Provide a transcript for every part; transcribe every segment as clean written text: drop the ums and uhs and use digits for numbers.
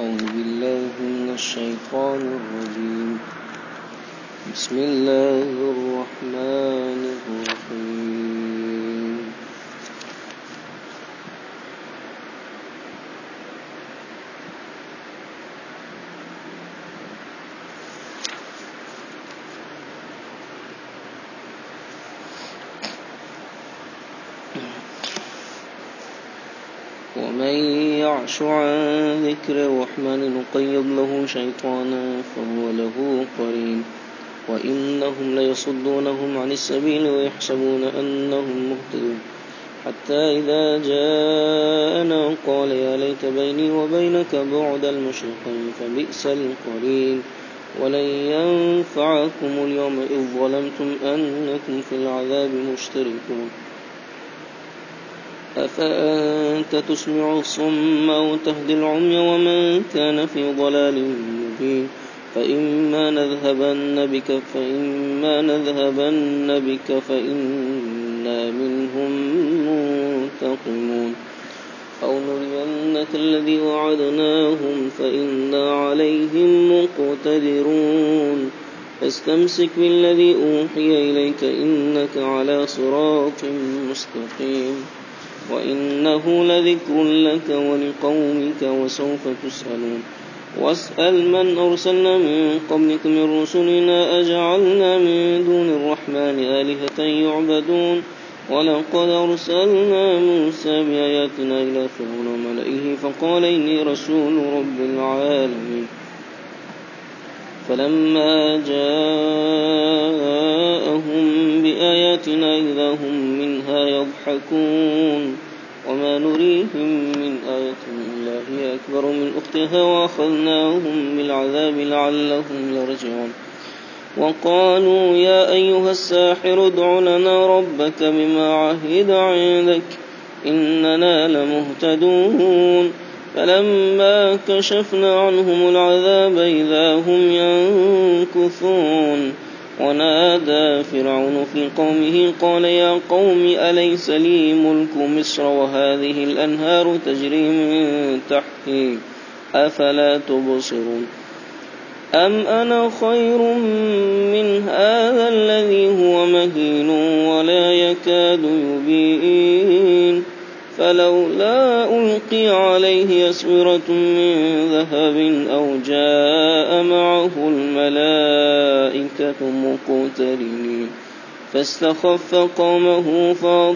أعوذ بالله من الشيطان الرجيم. بسم الله الرحمن الرحيم. ومن يعش عن ذكر الرحمن نقيض له شيطانا فهو له قرين وإنهم ليصدونهم عن السبيل ويحسبون أنهم مهتدون حتى إذا جاءنا قال يا ليت بيني وبينك بعد المشرقين فبئس القرين ولن ينفعكم اليوم إذ ظلمتم أنكم في العذاب مشتركون أفأنت تسمع الصم وتهدي العمي ومن كان في ضلال مبين فإما نذهبن بك فإنا منهم منتقمون أو نرينك الذي وعدناهم فإنا عليهم مقتدرون فاستمسك بالذي أوحي إليك إنك على صراط مستقيم وإنه لذكر لك ولقومك وسوف تسألون واسأل من أرسلنا من قبلك من رسلنا أجعلنا من دون الرحمن آلهة يعبدون ولقد أرسلنا موسى بآياتنا إلى فرعون وملئه فقال إني رسول رب العالمين فلما جاءهم بآياتنا إذا هم منها يضحكون وما نريهم من آية إلا هي أكبر من أختها وأخذناهم بالعذاب لعلهم يرجعون وقالوا يا أيها الساحر ادع لنا ربك بما عهد عندك إننا لمهتدون فلما كشفنا عنهم العذاب إذا هم ينكثون ونادى فرعون في قومه قال يا قوم أليس لي ملك مصر وهذه الأنهار تجري من تحتي أفلا تبصرون أم أنا خير من هذا الذي هو مهين ولا يكاد يبين فلولا ألقي عليه أسورة من ذهب أو جاء معه الملائكة مقترنين فاستخف قومه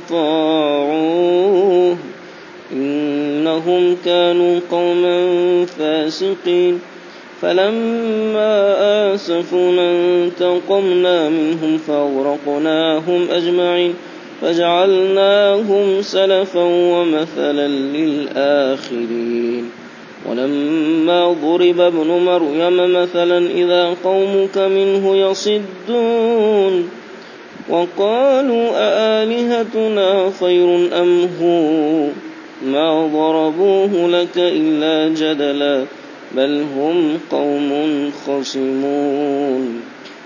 فأطاعوه إنهم كانوا قوما فاسقين فلما آسفونا انتقمنا منهم فأغرقناهم أجمعين فجعلناهم سلفا ومثلا للآخرين ولما ضرب ابن مريم مثلا إذا قومك منه يصدون وقالوا أآلهتنا خير أم هو ما ضربوه لك إلا جدلا بل هم قوم خصمون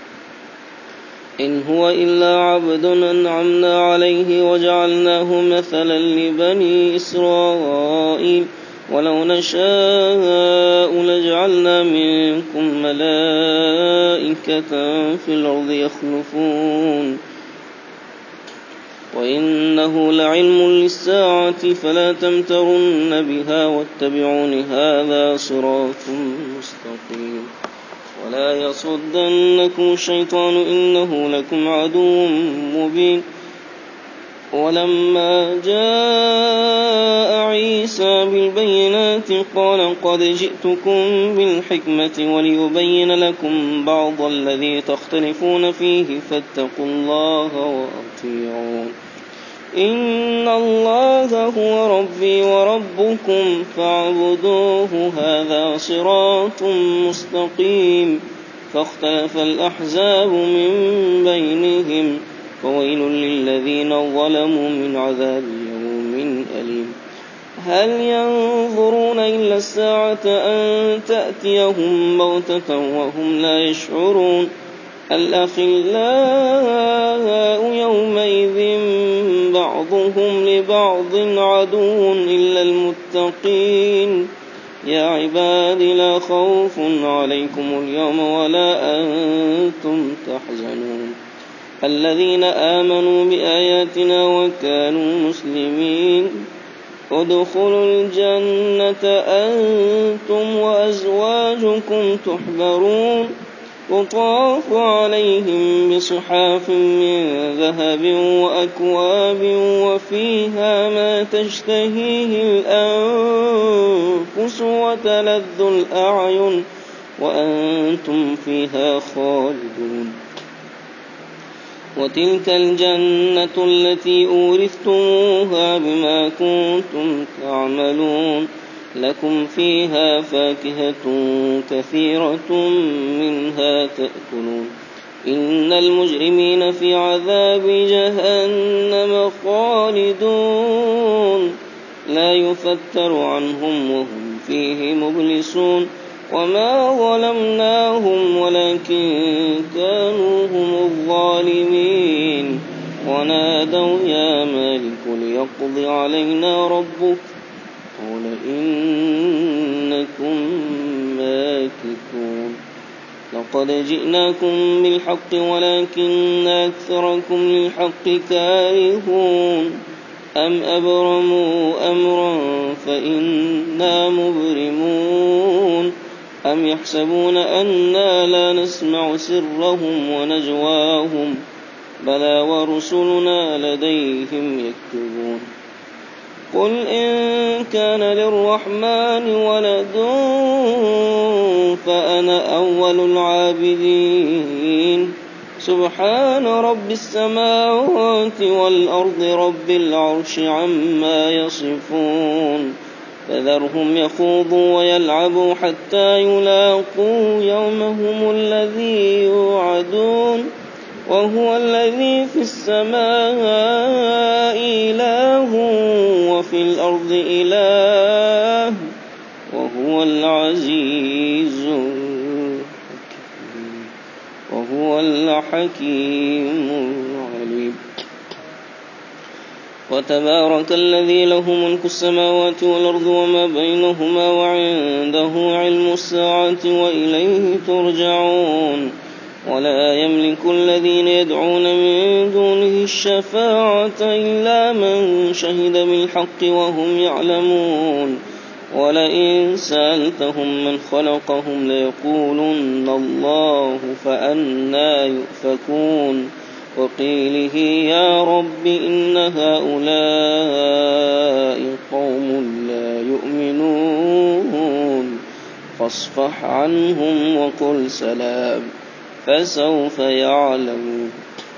إن هو إلا عبد أنعمنا عليه وجعلناه مثلا لبني إسرائيل ولو نشاء لجعلنا منكم ملائكة في الأرض يخلفون وإنه لعلم للساعة فلا تمترن بها واتبعون هذا صراط مستقيم ولا يصدنكم الشيطان إنه لكم عدو مبين ولما جاء عيسى بالبينات قال قد جئتكم بالحكمة وليبين لكم بعض الذي تختلفون فيه فاتقوا الله وأطيعون إن الله هو ربي وربكم فاعبدوه هذا صراط مستقيم فاختلف الأحزاب من بينهم فويل للذين ظلموا من عذاب يوم أليم هل ينظرون إلا الساعة أن تأتيهم بغتة وهم لا يشعرون الأخلاء يومئذ بعضهم لبعض عدو إلا المتقين يا عباد لا خوف عليكم اليوم ولا أنتم تحزنون الذين آمنوا بآياتنا وكانوا مسلمين ادخلوا الجنة أنتم وأزواجكم تحبرون يطاف عليهم بصحاف من ذهب وأكواب وفيها ما تشتهيه الأنفس وتلذ الأعين وأنتم فيها خالدون وتلك الجنة التي أورثتموها بما كنتم تعملون لكم فيها فاكهة كثيرة منها تأكلون إن المجرمين في عذاب جهنم خالدون لا يفتر عنهم وهم فيه مبلسون وما ظلمناهم ولكن كانوا هم الظالمين ونادوا يا مالك ليقض علينا ربك قال إنكم ماكثون لقد جئناكم بالحق ولكن أكثركم للحق كارهون أم أبرموا أمرا فإنا مبرمون أم يحسبون أنا لا نسمع سرهم ونجواهم بلى ورسلنا لديهم يكتبون قل إن كان للرحمن ولد فأنا أول العابدين سبحان رب السماوات والأرض رب العرش عما يصفون فذرهم يخوضوا ويلعبوا حتى يلاقوا يومهم الذي يوعدون وهو الذي في السماء إله وفي الأرض إله وهو العزيز وهو الحكيم العليم وتبارك الذي له ملك السماوات والأرض وما بينهما وعنده علم الساعة وإليه ترجعون ولا يملك الذين يدعون من دونه الشفاعة إلا من شهد بالحق وهم يعلمون ولئن سألتهم من خلقهم ليقولن الله فأنى يؤفكون وقيله يا رب إن هؤلاء قوم لا يؤمنون فاصفح عنهم وقل سلام فسوف يعلمون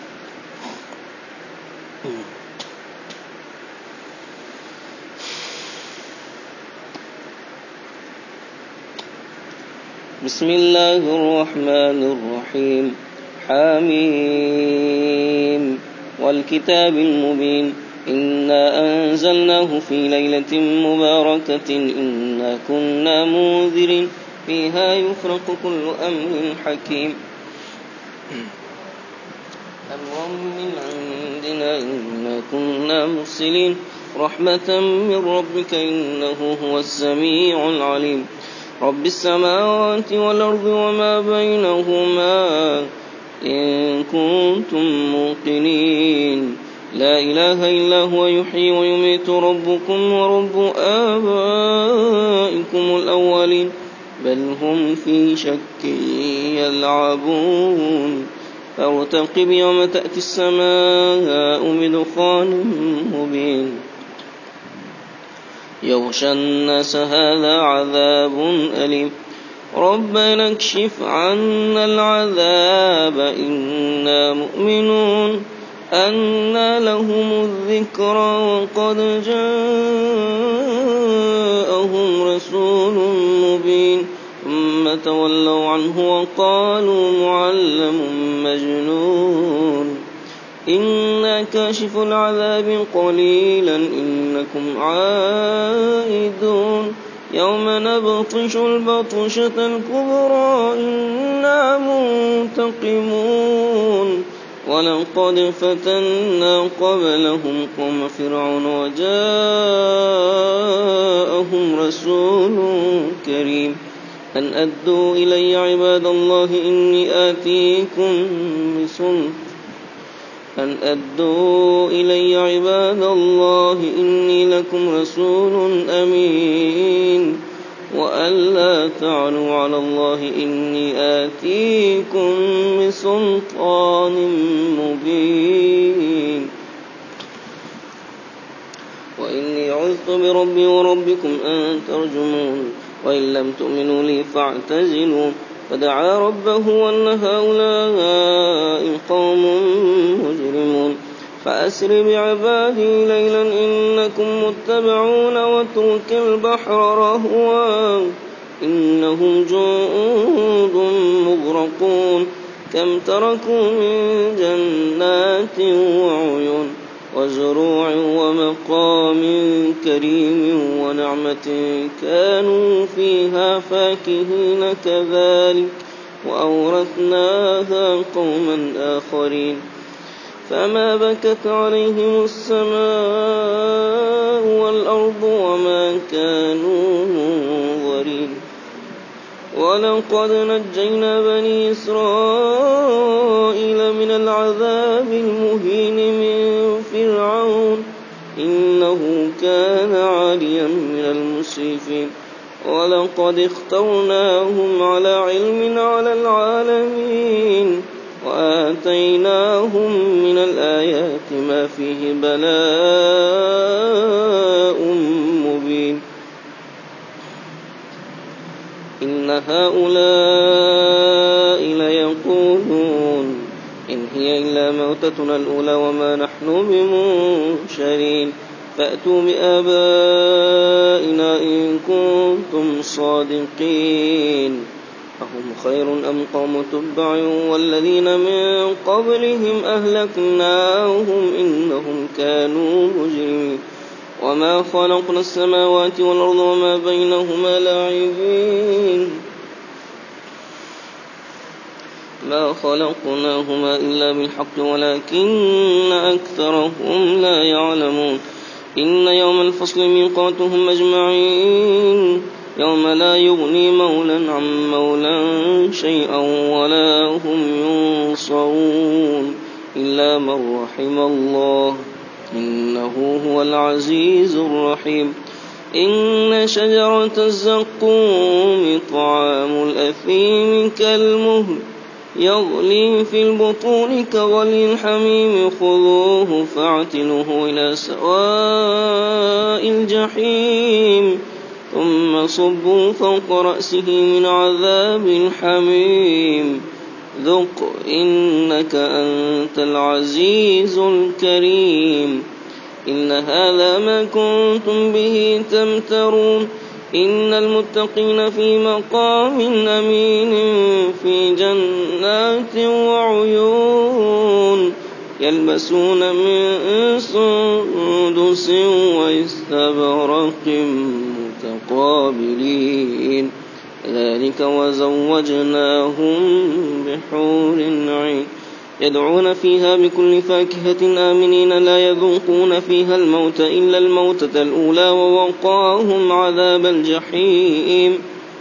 بسم الله الرحمن الرحيم حميم والكتاب المبين إنا أنزلناه في ليلة مباركة إنا كنا منذرين فيها يفرق كل أمر حكيم أمر من عندنا إنا كنا مرسلين رحمة من ربك إنه هو السميع العليم رب السماوات والأرض وما بينهما إن كنتم موقنين لا إله إلا هو يحيي ويميت ربكم ورب آبائكم الأولين بل هم في شك يلعبون فارتقب يوم تأتي السماء بدخان مبين يغشى الناس هذا عذاب أليم ربنا اكشف عنا العذاب إنا مؤمنون أنى لهم الذكرى وقد جاءهم رسول مبين ثم تولوا عنه وقالوا معلم مجنون إنا كاشف العذاب قليلا إنكم عائدون يوم نبطش البطشة الكبرى إنا منتقمون ولقد فتنا قبلهم قوم فرعون وجاءهم رسول كريم أن أدوا إلي عباد الله إني لكم رسول أمين وأن لا تعلوا على الله إني آتيكم بسلطان مبين وإني عذت بربي وربكم أن ترجمون وإن لم تؤمنوا لي فاعتزلون فدعا ربه أن هؤلاء قوم مجرمون فأسر بعبادي ليلا إنكم متبعون واترك البحر رهوا إنهم جند مغرقون كم تركوا من جنات وعيون وزروع ومقام كريم ونعمة كانوا فيها فاكهين كذلك وأورثناها قوما آخرين فما بكت عليهم السماء والأرض وما كانوا منظرين ولقد نجينا بني إسرائيل من العذاب المهين من فرعون إنه كان عاليا من المسرفين ولقد اخترناهم على علم على العالمين وآتيناهم من الآيات ما فيه بلاء مبين إن هؤلاء ليقولون إن هي إلا موتتنا الأولى وما نحن بمنشرين فأتوا بآبائنا إن كنتم صادقين أهم خير أم قوم تبع والذين من قبلهم أهلكناهم إنهم كانوا مجرمين وما خلقنا السماوات والأرض وما بينهما لاعبين ما خلقناهما إلا بالحق ولكن أكثرهم لا يعلمون إن يوم الفصل ميقاتهم أجمعين يوم لا يغني مولى عن مولى شيئا ولا هم ينصرون إلا من رحم الله إنه هو العزيز الرحيم إن شجرة الزقوم طعام الأثيم كالمهل يغلي في البطون كغلي الحميم خذوه فاعتلوه إلى سواء الجحيم ثم صبوا فوق رأسه من عذاب الحميم ذق إنك أنت العزيز الكريم إن هذا ما كنتم به تمترون إن المتقين في مقام أمين في جنات وعيون يلبسون من سندس واستبرق متقابلين ذلك وزوجناهم بحور عين يدعون فيها بكل فاكهة آمنين لا يذوقون فيها الموت إلا الموتة الأولى ووقاهم عذاب الجحيم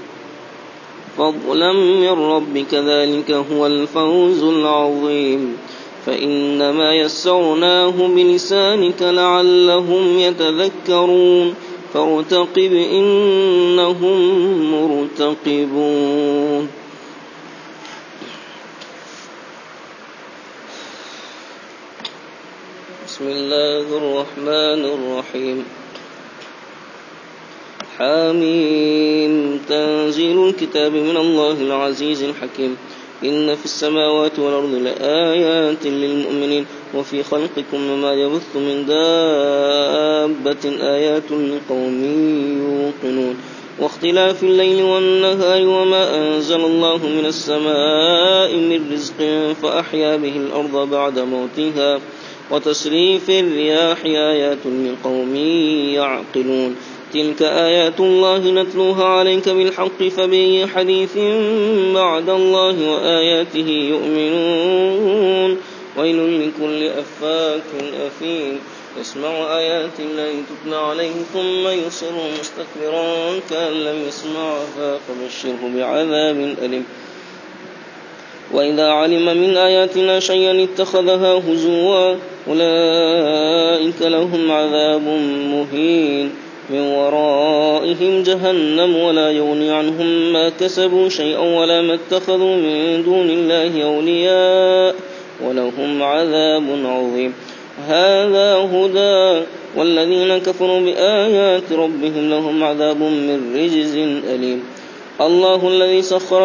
فضلا من ربك ذلك هو الفوز العظيم فإنما يسرناه بلسانك لعلهم يتذكرون فارتقب إنهم مرتقبون بسم الله الرحمن الرحيم حاميم تنزيل الكتاب من الله العزيز الحكيم إن في السماوات والأرض لآيات للمؤمنين وفي خلقكم وما يبث من دابة آيات لقوم يوقنون واختلاف الليل والنهار وما أنزل الله من السماء من رزق فأحيا به الأرض بعد موتها وتصريف الرياح آيات لقوم يعقلون تلك آيات الله نتلوها عليك بالحق فبأي حديث بعد الله وآياته يؤمنون ويل لكل أفاك أثيم يسمع آيات الله تتلى عليه ثم يصر مستكبرا كأن لم يسمعها فبشره بعذاب أليم وإذا علم من آياتنا شيئا اتخذها هزوا أولئك لهم عذاب مهين من ورائهم جهنم ولا يغني عنهم ما كسبوا شيئا ولا ما اتخذوا من دون الله أولياء ولهم عذاب عظيم هذا هدى والذين كفروا بآيات ربهم لهم عذاب من رجز أليم الله الذي سخر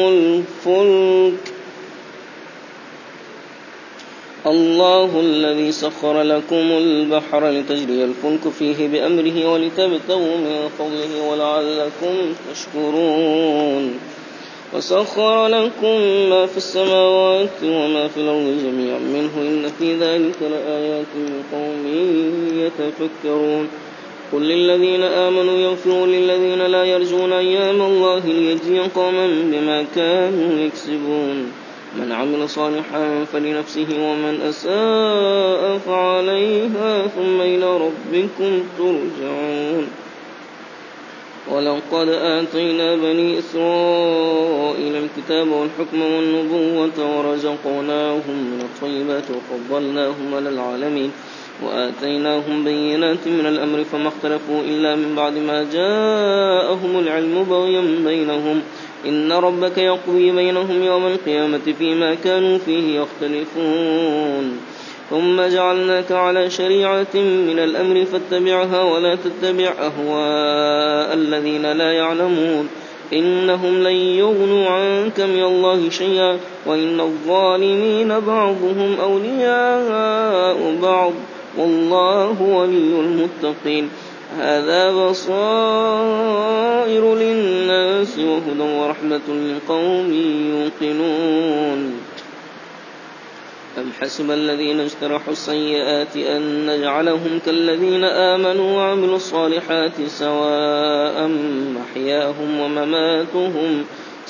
لكم البحر لتجري الفلك فيه بأمره ولتبتغوا من فضله ولعلكم تشكرون وسخر لكم ما في السماوات وما في الأرض جميعا منه إن في ذلك لآيات لقوم يتفكرون قل للذين آمنوا يغفروا للذين لا يرجون أيام الله ليجزي قوما بما كانوا يكسبون من عمل صالحا فلنفسه ومن أساء فعليها ثم إلى ربكم ترجعون ولقد آتينا بني إسرائيل الكتاب والحكم والنبوة ورزقناهم من الطيبات وفضلناهم على العالمين وآتيناهم بينات من الأمر فما اختلفوا إلا من بعد ما جاءهم العلم بغيا بينهم إن ربك يقضي بينهم يوم القيامة فيما كانوا فيه يختلفون ثم جعلناك على شريعة من الأمر فاتبعها ولا تتبع أهواء الذين لا يعلمون إنهم لن يغنوا عنك من الله شيئا وإن الظالمين بعضهم أولياء بعض والله ولي المتقين هذا بصائر للناس وهدى ورحمة لقوم يوقنون أم حسب الذين اجترحوا السيئات أن نجعلهم كالذين آمنوا وعملوا الصالحات سواء محياهم ومماتهم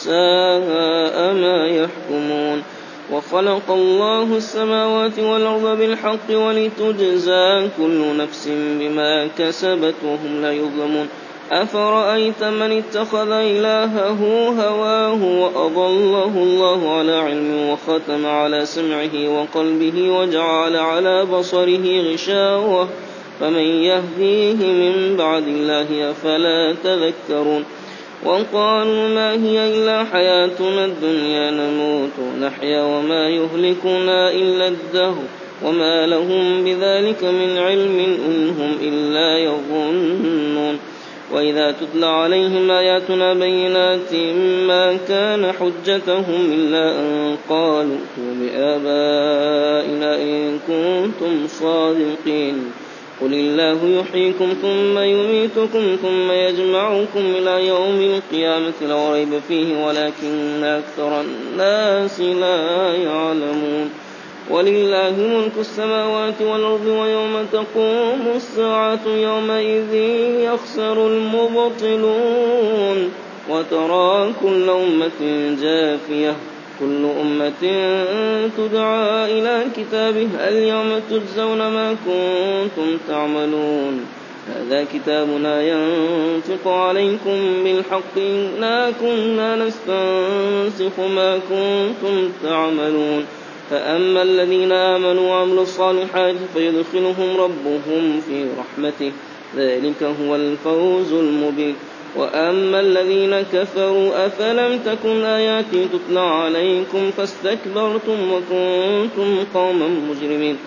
ساء ما يحكمون وخلق الله السماوات والأرض بالحق ولتجزى كل نفس بما كسبت وهم لا يظلمون أفرأيت من اتخذ إلهه هواه وأضله الله على علم وختم على سمعه وقلبه وجعل على بصره غشاوة فمن يهديه من بعد الله أفلا تذكرون وقالوا ما هي إلا حياتنا الدنيا نموت ونحيا وما يهلكنا إلا الدهر وما لهم بذلك من علم إن هم إلا يظنون وإذا تتلى عليهم آياتنا بينات ما كان حجتهم إلا أن قالوا ائتوا بآبائنا إن كنتم صادقين قل الله يحييكم ثم يميتكم ثم يجمعكم إلى يوم القيامة لا ريب فيه ولكن أكثر الناس لا يعلمون ولله ملك السماوات والأرض ويوم تقوم الساعة يومئذ يخسر المبطلون وترى كل أمة جاثية كل أمة تدعى إلى كتابها اليوم تجزون ما كنتم تعملون هذا كتابنا ينطق عليكم بالحق إنا كنا نستنسخ ما كنتم تعملون فأما الذين آمنوا وعملوا الصالحات فيدخلهم ربهم في رحمته ذلك هو الفوز المبين وأما الذين كفروا أفلم تكن آياتي تتلى عليكم فاستكبرتم وكنتم قوما مجرمين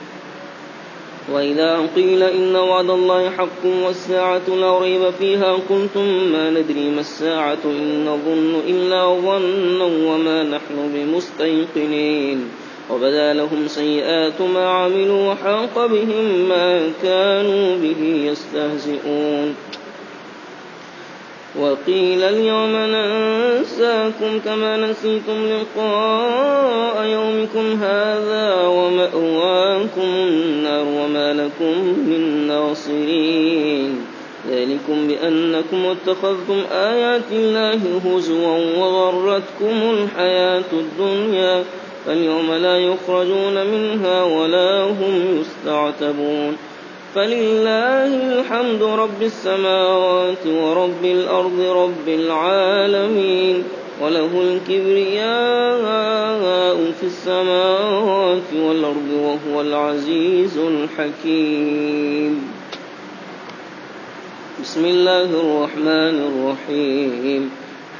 وإذا قيل إن وعد الله حق والساعة لا ريب فيها قلتم ما ندري ما الساعة إن نظن إلا ظنا وما نحن بمستيقنين وبدا لهم سيئات ما عملوا وحاق بهم ما كانوا به يستهزئون وقيل اليوم ننساكم كما نسيتم لقاء يومكم هذا ومأواكم النار وما لكم من ناصرين ذلكم بأنكم اتخذتم آيات الله هزوا وغرتكم الحياة الدنيا فاليوم لا يخرجون منها ولا هم يستعتبون فلله الحمد رب السماوات ورب الأرض رب العالمين وله الكبرياء في السماوات والأرض وهو العزيز الحكيم. بسم الله الرحمن الرحيم.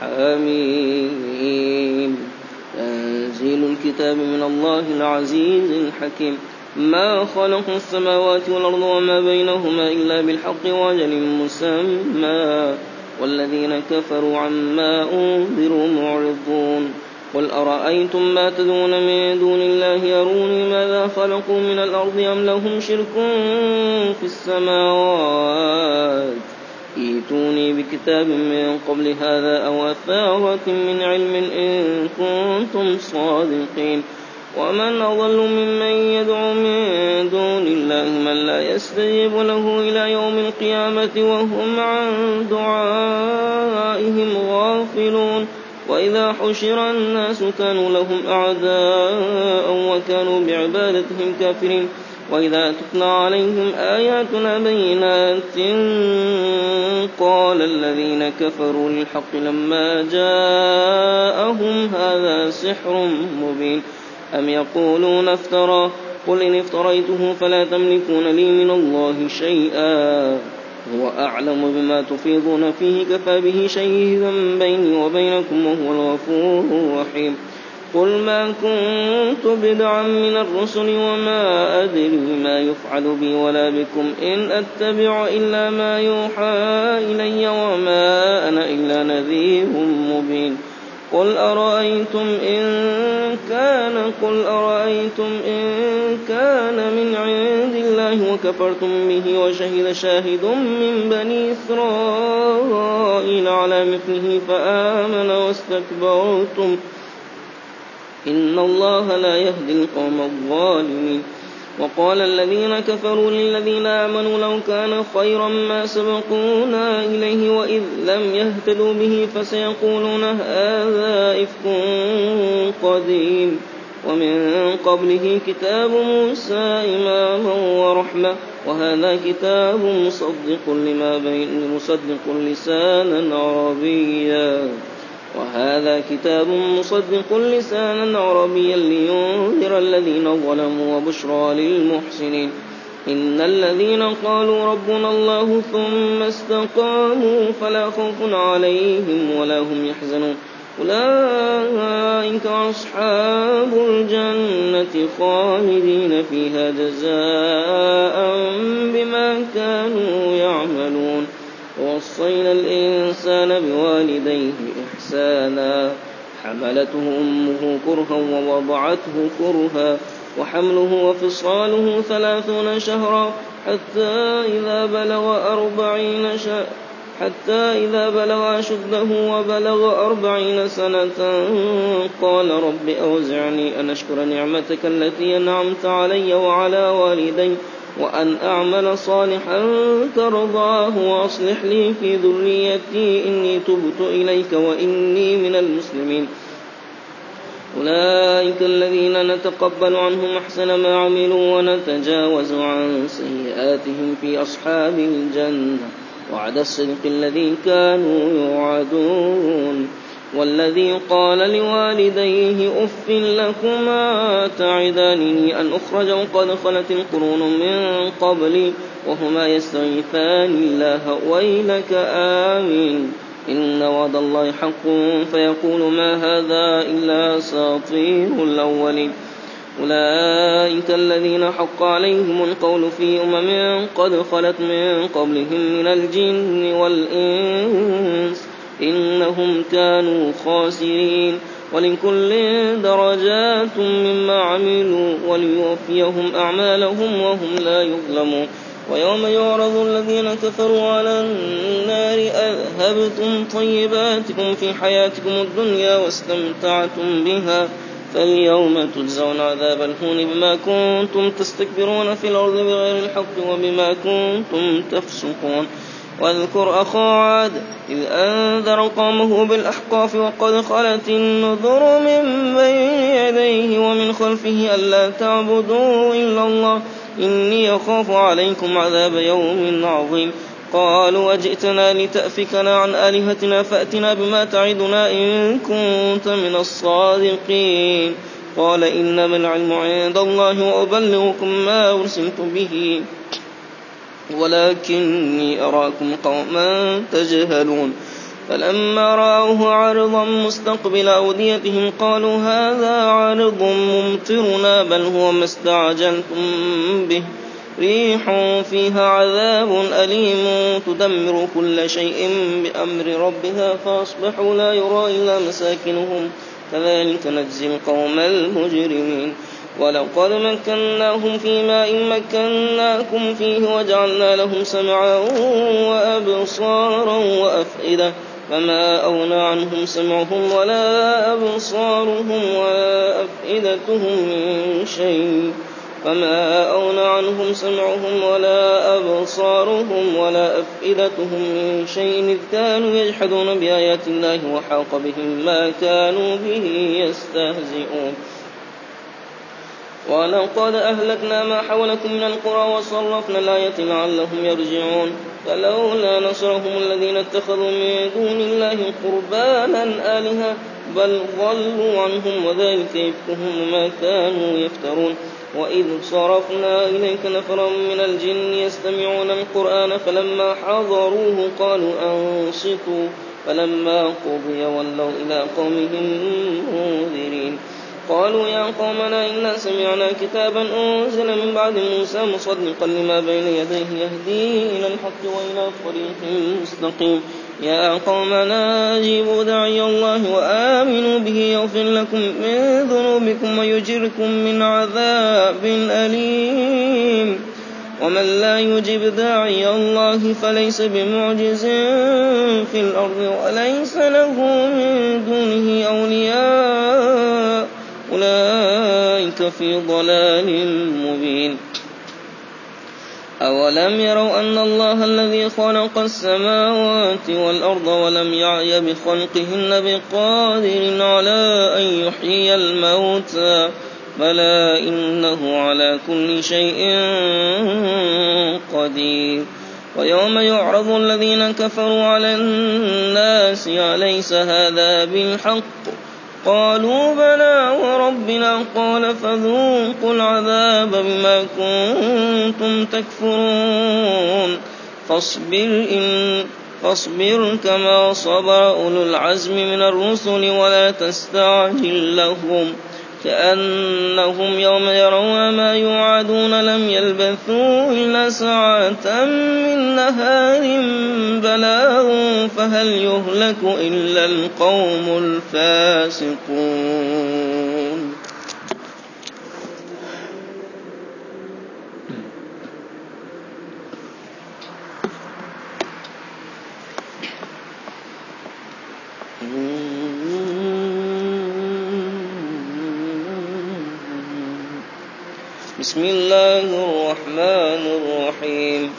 حميم. تنزيل الكتاب من الله العزيز الحكيم. ما خلق السماوات والأرض وما بينهما إلا بالحق وأجل مسمى والذين كفروا عما أنذروا معرضون قل أرأيتم ما تدعون من دون الله أروني ماذا خلقوا من الأرض أم لهم شرك في السماوات ائتوني بكتاب من قبل هذا أو أثارة من علم إن كنتم صادقين ومن أضل ممن يدعو من دون الله من لا يستجيب له إلى يوم القيامة وهم عن دعائهم غافلون وإذا حشر الناس كانوا لهم أعداء وكانوا بعبادتهم كافرين وإذا تتلى عليهم آياتنا بينات قال الذين كفروا للحق لما جاءهم هذا سحر مبين أم يقولون افترى قل إن افتريته فلا تملكون لي من الله شيئا هو أعلم بما تفيضون فيه كفى به شهيدا بيني وبينكم وهو الغفور الرحيم قل ما كنت بدعا من الرسل وما أدري ما يفعل بي ولا بكم إن أتبع إلا ما يوحى إلي وما أنا إلا نذير مبين قل أرأيتم إن كان من عند الله وكفرتم به وشهد شاهد من بني إسرائيل على مثله فآمن واستكبرتم إن الله لا يهدي القوم الظالمين وقال الذين كفروا للذين آمنوا لو كان خيرا ما سبقونا إليه وإذ لم يهتدوا به فسيقولون هذا إفك قديم ومن قبله كتاب موسى إماما ورحمة وهذا كتاب مصدق لسانا عربيا لينذر الذين ظلموا وبشرى للمحسنين إن الذين قالوا ربنا الله ثم استقاموا فلا خوف عليهم ولا هم يحزنون أولئك أصحاب الجنة خالدين فيها جزاء بما كانوا يعملون ووصينا الإنسان بوالديه إحسانا حملته أمه كرها ووضعته كرها وحمله وفصاله 30 شهرا حتى إذا بلغ أشده وبلغ 40 سنة قال رب أوزعني أن أشكر نعمتك التي أنعمت علي وعلى والدي وأن أعمل صالحا ترضاه وأصلح لي في ذريتي إني تبت إليك وإني من المسلمين أولئك الذين نتقبل عنهم أحسن ما عملوا ونتجاوز عن سيئاتهم في أصحاب الجنة وعد الصدق الذي كانوا يوعدون والذي قال لوالديه أف لكما تعدانني أن أخرج وقد خلت القرون من قبلي وهما يستغيثان الله ويلك آمين إن وعد الله حق فيقول ما هذا إلا أساطير الأولين أولئك الذين حق عليهم القول في قد خلت من قبلهم من الجن والإنس إنهم كانوا خاسرين ولكل درجات مما عملوا وليوفيهم أعمالهم وهم لا يظلمون ويوم يعرض الذين كفروا على النار أذهبتم طيباتكم في حياتكم الدنيا واستمتعتم بها فاليوم تجزون عذاب الهون بما كنتم تستكبرون في الأرض بغير الحق وبما كنتم تفسقون واذكر أخا عاد إذ أنذر قومه بالأحقاف وقد خلت النذر من بين يديه ومن خلفه ألا تعبدوا إلا الله إني أخاف عليكم عذاب يوم عظيم. قالوا أجئتنا لتأفكنا عن آلهتنا فأتنا بما تعدنا إن كنت من الصادقين. قال إنما العلم عند الله وأبلغكم ما أرسلت به ولكني أراكم قوما تجهلون. فلما رأوه عارضا مستقبل أوديتهم قالوا هذا عارض ممطرنا بل هو ما استعجلتم به ريح فيها عذاب أليم تدمر كل شيء بأمر ربها فأصبحوا لا يرى إلا مساكنهم كذلك نجزي القوم المجرمين. ولقد مكناهم في ماء مكناكم فيه وجعلنا لهم سمعا وأبصارا وأفئدة فما أغنى عنهم سمعهم ولا أبصارهم ولا أفئدتهم من شيء إذ كانوا يجحدون بآيات الله وحاق بهم ما كانوا به يستهزئون. ولقد أهلكنا ما حولكم من القرى وصرفنا الآيات لعلهم يرجعون. فلولا نصرهم الذين اتخذوا من دون الله قربانا آلهة بل ضلوا عنهم وذلك إفكهم ما كانوا يفترون. وإذ صرفنا إليك نفرا من الجن يستمعون القرآن فلما حضروه قالوا أنصتوا فلما قضي ولوا إلى قومهم منذرين. قالوا يا قومنا إنا سمعنا كتابا أنزل من بعد موسى مصدقا لما بين يديه يهدي إلى الحق وإلى طريق مستقيم. يا قومنا أجيبوا داعي الله وآمنوا به يغفر لكم من ذنوبكم ويجركم من عذاب أليم. ومن لا يجب داعي الله فليس بمعجز في الأرض وليس له من دونه أولياء أولئك في ضلال مبين. أولم يروا أن الله الذي خلق السماوات والأرض ولم يعي بخلقهن بقادر على أن يحيي الموتى بلى إنه على كل شيء قدير. ويوم يعرض الذين كفروا على الناس أليس هذا بالحق قالوا بلى وربنا قال فذوقوا العذاب بما كنتم تكفرون. فاصبر كما صبر أولو العزم من الرسل ولا تستعجل لهم كأنهم يوم يرون ما يوعدون لم يلبثوا إلا ساعة من نهار بلاغ فهل يهلك إلا القوم الفاسقون. بسم الله الرحمن الرحيم.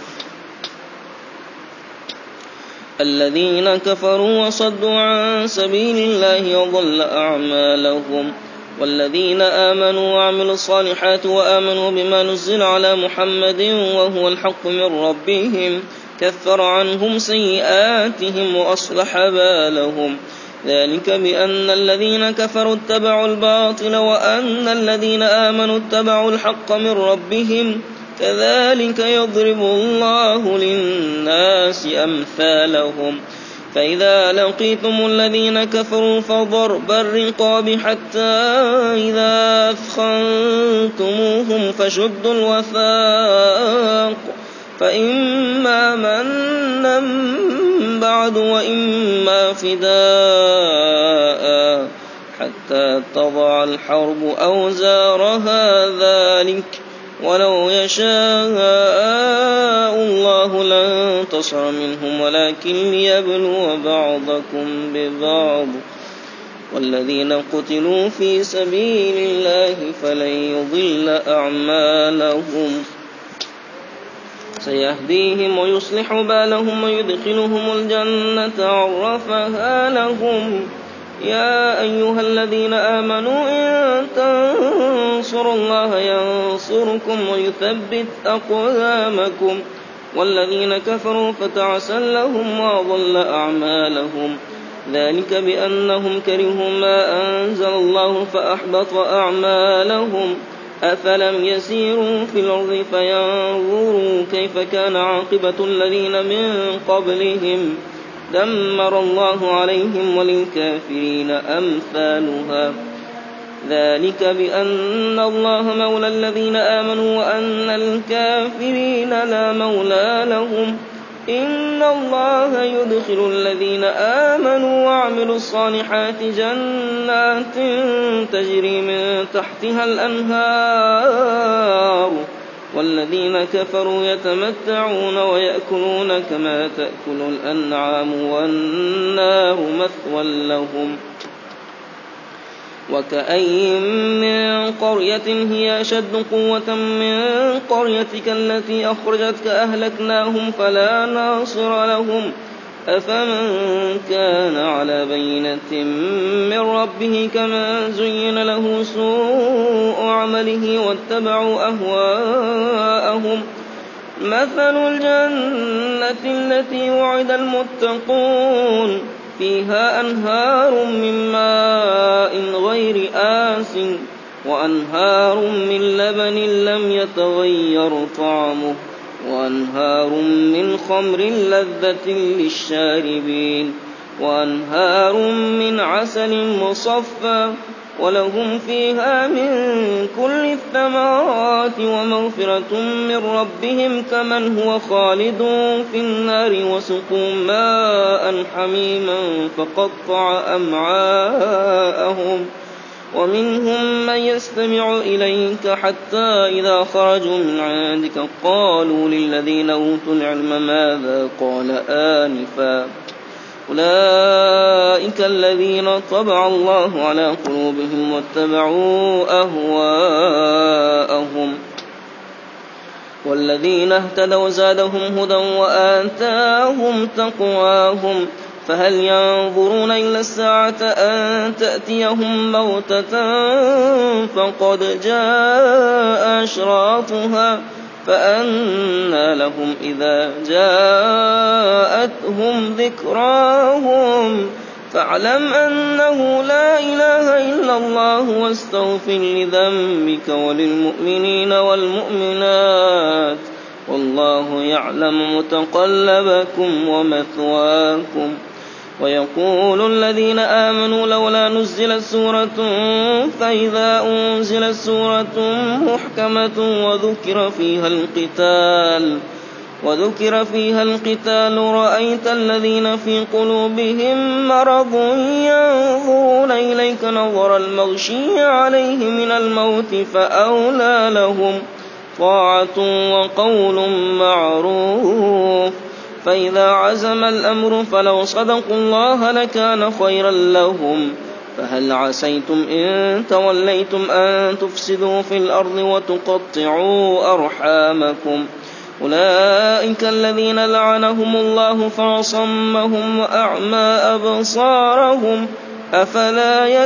الذين كفروا وصدوا عن سبيل الله وضل أعمالهم. والذين آمنوا وعملوا الصالحات وآمنوا بما نزل على محمد وهو الحق من ربهم كفر عنهم سيئاتهم وأصلح بالهم. ذلك بأن الذين كفروا اتبعوا الباطل وأن الذين آمنوا اتبعوا الحق من ربهم كذلك يضرب الله للناس أمثالهم. فإذا لقيتم الذين كفروا فضرب الرقاب حتى إذا أثخنتموهم فشدوا الوثاق فإما منا بعد وإما فداء حتى تضع الحرب أوزارها ذلك ولو يشاء الله لانتصر منهم ولكن ليبلو بعضكم ببعض. والذين قتلوا في سبيل الله فلن يضل أعمالهم سيهديهم ويصلح بالهم ويدخلهم الجنة عرفها لهم. يا أيها الذين آمنوا إن تنصروا الله ينصركم ويثبت أقدامكم. والذين كفروا فتعسا لهم وأضل أعمالهم. ذلك بأنهم كرهوا ما أنزل الله فأحبط أعمالهم. أفلم يسيروا في الأرض فينظروا كيف كان عاقبة الذين من قبلهم دمر الله عليهم وللكافرين أمثالها. ذلك بأن الله مولى الذين آمنوا وأن الكافرين لا مولى لهم. إن الله يدخل الذين آمنوا وعملوا الصالحات جنات تجري من تحتها الأنهار والذين كفروا يتمتعون ويأكلون كما تأكل الأنعام والنار مثوى لهم. وكأين من قرية هي أشد قوة من قريتك التي أخرجتك أهلكناهم فلا ناصر لهم. أفمن كان على بينة من ربه كمن زين له سوء عمله واتبعوا أهواءهم. مثل الجنة التي وعد المتقون فيها أنهار من ماء غير آسٍ وأنهار من لبن لم يتغير طعمه وأنهار من خمر لذة للشاربين وأنهار من عسل مصفى ولهم فيها من كل الثمرات ومغفرة من ربهم كمن هو خالد في النار وسقوا ماء حميما فقطع أمعاءهم. ومنهم من يستمع إليك حتى إذا خرجوا من عندك قالوا للذين أوتوا العلم ماذا قال آنفا أولئك الذين طبع الله على قلوبهم واتبعوا أهواءهم. والذين اهتدوا زادهم هدى وآتاهم تقواهم. فهل ينظرون إلا الساعة أن تأتيهم بغتة فقد جاء أشراطها فأنى لهم إذا جاءتهم ذكراهم. فاعلم أنه لا إله إلا الله واستغفر لذنبك وللمؤمنين والمؤمنات والله يعلم متقلبكم ومثواكم. ويقول الذين آمنوا لولا نزلت سورة فإذا أنزلت سورة محكمة وذكر فيها القتال رأيت الذين في قلوبهم مرض ينظرون إليك نظر المغشي عليه من الموت فأولى لهم طاعة وقول معروف. فإذا عزم الأمر فلو صدقوا الله لكان خيرا لهم. فهل عسيتم إن توليتم أن تفسدوا في الأرض وتقطعوا أرحامكم. أولئك الذين لعنهم الله فأصمهم وأعمى أبصارهم. أفلا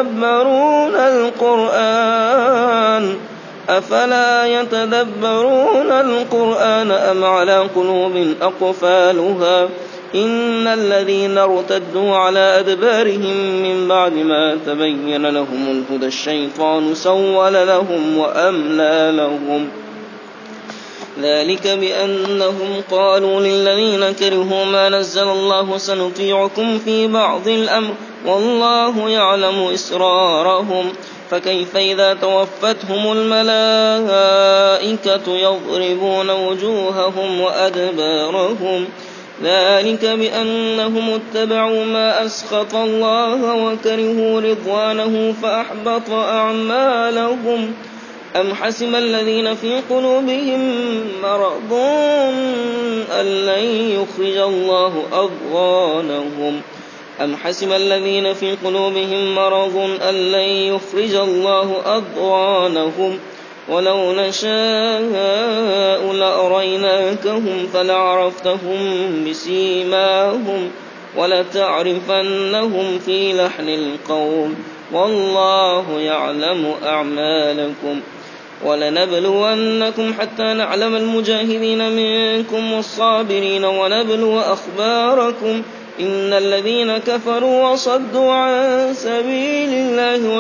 يتدبرون القرآن أم على قلوب أقفالها. إن الذين ارتدوا على أدبارهم من بعد ما تبين لهم الهدى الشيطان سول لهم وأملى لهم. ذلك بأنهم قالوا للذين كرهوا ما نزل الله سنطيعكم في بعض الأمر والله يعلم إسرارهم. فكيف إذا توفتهم الملائكة يضربون وجوههم وأدبارهم. ذلك بأنهم اتبعوا ما أسخط الله وكرهوا رضوانه فأحبط أعمالهم. أم حسب الذين في قلوبهم مرض أن لن يخرج الله أضغانهم. أم حسب الذين في قلوبهم مرض أن لن يخرج الله أضغانهم. ولو نشاء لأريناكهم فلعرفتهم بسيماهم ولتعرفنهم في لحن القول والله يعلم أعمالكم ولنبلونكم حتى نعلم المجاهدين منكم والصابرين ونبلو أخباركم إن الذين كفروا وصدوا عن سبيل الله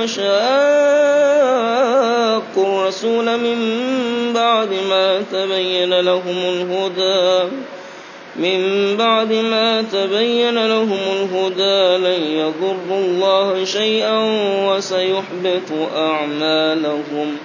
وشاقوا الرسول من بعد ما تبين لهم الهدى لن يضروا الله شيئا وسيحبط أعمالهم.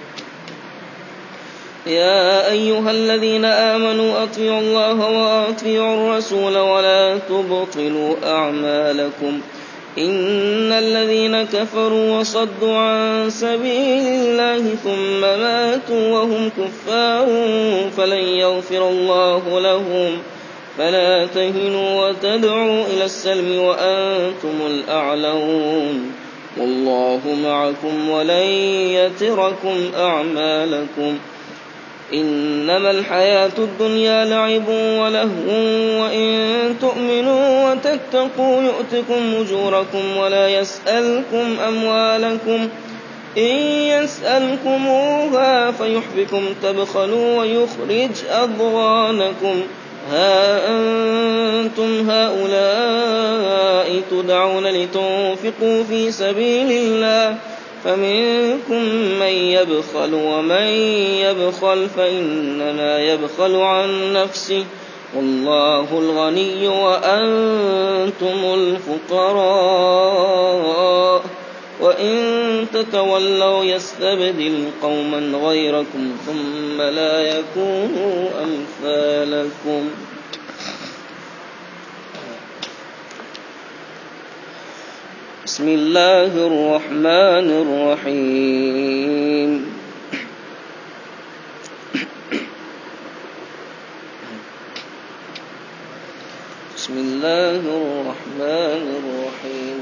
يا أيها الذين آمنوا أطيعوا الله وأطيعوا الرسول ولا تبطلوا أعمالكم إن الذين كفروا وصدوا عن سبيل الله ثم ماتوا وهم كفار فلن يغفر الله لهم فلا تهنوا وتدعوا إلى السلم وأنتم الأعلون والله معكم ولن يتركم أعمالكم إنما الحياة الدنيا لعب ولهو وإن تؤمنوا وتتقوا يؤتكم أجوركم ولا يسألكم أموالكم إن يسألكموها فيحفكم تبخلوا ويخرج أضغانكم ها أنتم هؤلاء تدعون لتنفقوا في سبيل الله فمنكم من يبخل ومن يبخل فإنما يبخل عن نفسه والله الغني وأنتم الفقراء وإن تتولوا يستبدل قوما غيركم ثم لا يكونوا أمثالكم. بسم الله الرحمن الرحيم بسم الله الرحمن الرحيم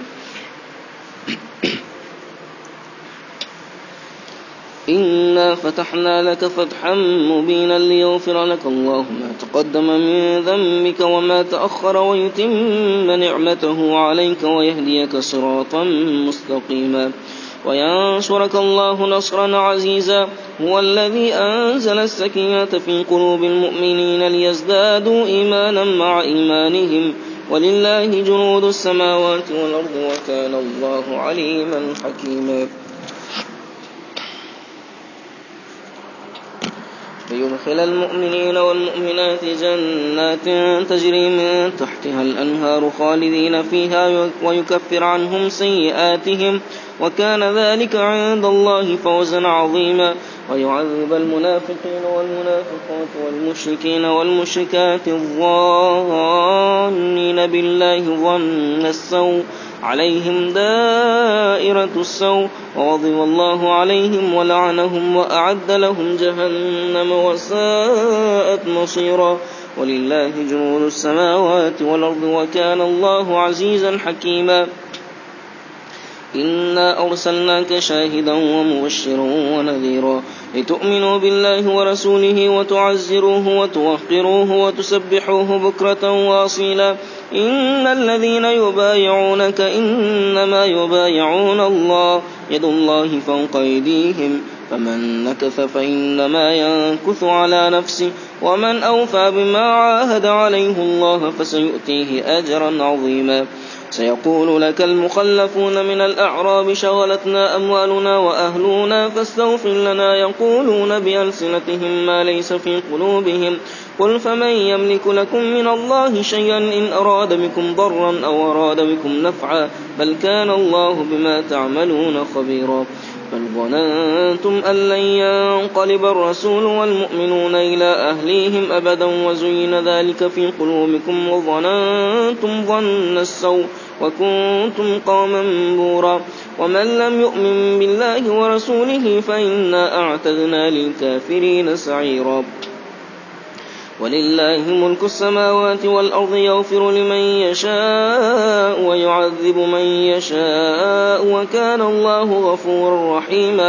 إنا فتحنا لك فتحا مبينا ليغفر لك الله ما تقدم من ذنبك وما تأخر ويتم نعمته عليك ويهديك صراطا مستقيما وينصرك الله نصرا عزيزا هو الذي أنزل السكينة في قلوب المؤمنين ليزدادوا إيمانا مع إيمانهم ولله جنود السماوات والأرض وكان الله عليما حكيما. ليدخل المؤمنين والمؤمنات جنات تجري من تحتها الأنهار خالدين فيها ويكفر عنهم سيئاتهم وكان ذلك عند الله فوزا عظيما ويعذب المنافقين والمنافقات والمشركين والمشركات الظانين بالله ظن السوء عليهم دائرة السوء وغضب الله عليهم ولعنهم وأعد لهم جهنم وساءت مصيرا ولله جنود السماوات والأرض وكان الله عزيزا حكيما. إنا أرسلناك شاهدا ومبشرا ونذيرا لتؤمنوا بالله ورسوله وتعزروه وتوقروه وتسبحوه بكرة واصيلا إن الذين يبايعونك إنما يبايعون الله يد الله فوق أيديهم فمن نكث فإنما ينكث على نفسه ومن أوفى بما عاهد عليه الله فسيؤتيه أجرا عظيما. سيقول لك المخلفون من الأعراب شغلتنا أموالنا وأهلنا فاستغفر لنا يقولون بألسنتهم ما ليس في قلوبهم قل فمن يملك لكم من الله شيئا إن أراد بكم ضرا أو أراد بكم نفعا بل كان الله بما تعملون خبيرا. بل ظننتم أن لن ينقلب الرسول والمؤمنون إلى أهليهم أبدا وزين ذلك في قلوبكم وظننتم ظن السوء وكنتم قوما بورا ومن لم يؤمن بالله ورسوله فإنا أعتدنا للكافرين سعيرا. ولله ملك السماوات والأرض يغفر لمن يشاء ويعذب من يشاء وكان الله غفورا رحيما.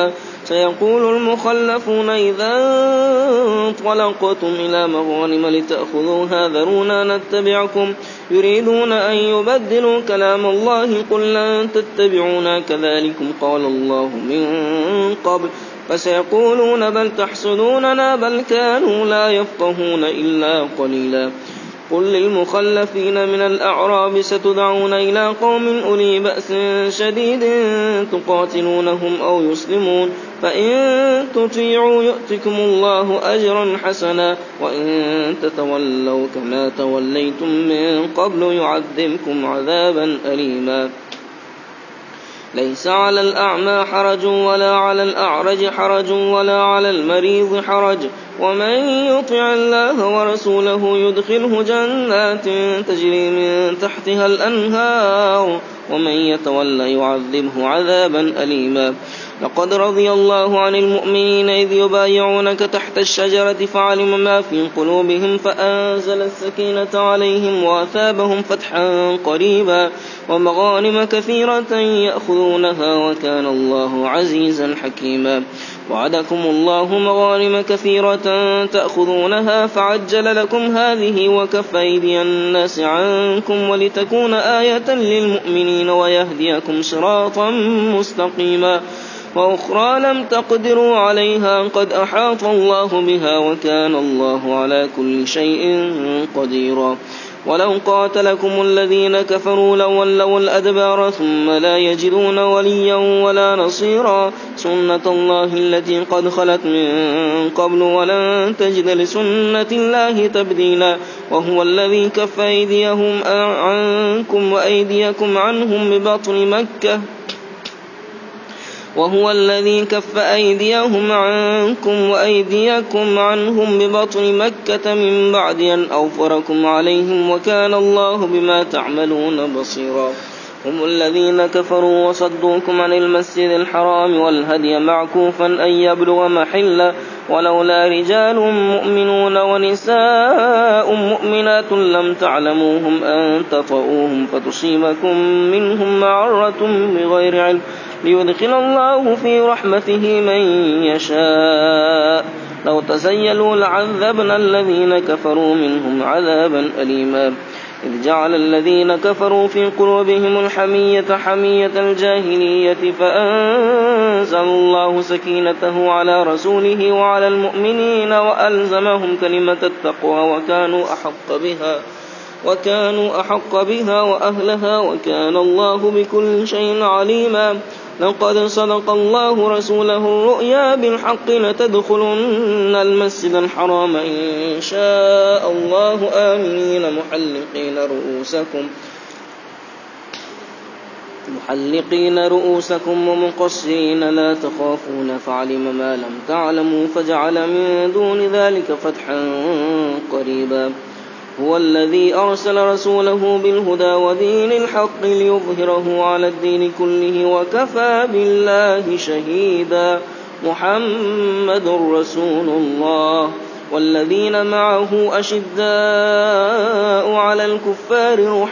سيقول المخلفون إذا انطلقتم إلى مغانم لتأخذوها ذرونا نتبعكم يريدون أن يبدلوا كلام الله قل لن تتبعونا كذلكم قال الله من قبل فسيقولون بل تحسدوننا بل كانوا لا يفقهون إلا قليلا قل للمخلفين من الأعراب ستدعون إلى قوم أولي بأس شديد تقاتلونهم أو يسلمون فإن تطيعوا يؤتكم الله أجرا حسنا وإن تتولوا كما توليتم من قبل يعذبكم عذابا أليما ليس على الأعمى حرج ولا على الأعرج حرج ولا على المريض حرج ومن يطع الله ورسوله يدخله جنات تجري من تحتها الأنهار ومن يتولى يعذبه عذابا أليما لقد رضي الله عن المؤمنين إذ يبايعونك تحت الشجرة فعلم ما في قلوبهم فأنزل السكينة عليهم وأثابهم فتحا قريبا ومغانم كثيرة يأخذونها وكان الله عزيزا حكيما وعدكم الله مغانم كثيرة تأخذونها فعجل لكم هذه وكف أيدي الناس عنكم ولتكون آية للمؤمنين ويهديكم صراطا مستقيما وأخرى لم تقدروا عليها قد أحاط الله بها وكان الله على كل شيء قديرا ولو قاتلكم الذين كفروا لولوا الأدبار ثم لا يجدون وليا ولا نصيرا سنة الله التي قد خلت من قبل ولن تجد لسنة الله تبديلا وهو الذي كف أيديهم عنكم وأيديكم عنهم ببطن مكة وهو الذي كف أيديهم عنكم وأيديكم عنهم ببطن مكة من بعد أن أوفركم عليهم وكان الله بما تعملون بصيرا هم الذين كفروا وصدوكم عن المسجد الحرام والهدي معكوفا أن يبلغ محله ولولا رجال مؤمنون ونساء مؤمنات لم تعلموهم أن تطؤوهم فتصيبكم منهم معرة بغير علم ليدخل الله في رحمته من يشاء لو تزيلوا لعذبنا الذين كفروا منهم عذابا أليما إذ جعل الذين كفروا في قلوبهم الحمية حمية الجاهلية فأنزل الله سكينته على رسوله وعلى المؤمنين وألزمهم كلمة التقوى وكانوا أحق بها وأهلها وكان الله بكل شيء عليما لقد صدق الله رسوله الرؤيا بالحق لتدخلن المسجد الحرام إن شاء الله آمنين محلقين رؤوسكم ومقصرين لا تخافون فعلم ما لم تعلموا فجعل من دون ذلك فتحا قريبا هو الذي أرسل رسوله بالهدى ودين الحق ليظهره على الدين كله وكفى بالله شهيدا محمد رسول الله والذين معه أشداء على الكفار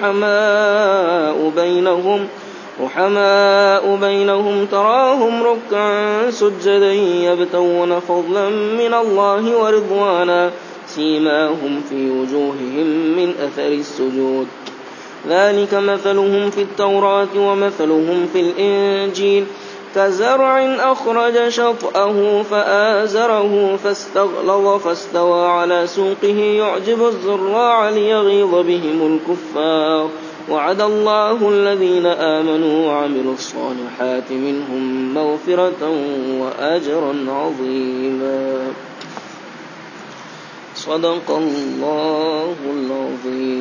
رحماء بينهم تراهم ركعا سجدا يبتغون فضلا من الله ورضوانا سيماهم في وجوههم من أثر السجود ذلك مثلهم في التوراة ومثلهم في الإنجيل كزرع أخرج شطأه فآزره فاستغلظ فاستوى على سوقه يعجب الزراع ليغيظ بهم الكفار وعد الله الذين آمنوا وعملوا الصالحات منهم مغفرة وأجرا عظيما صدق الله العظيم.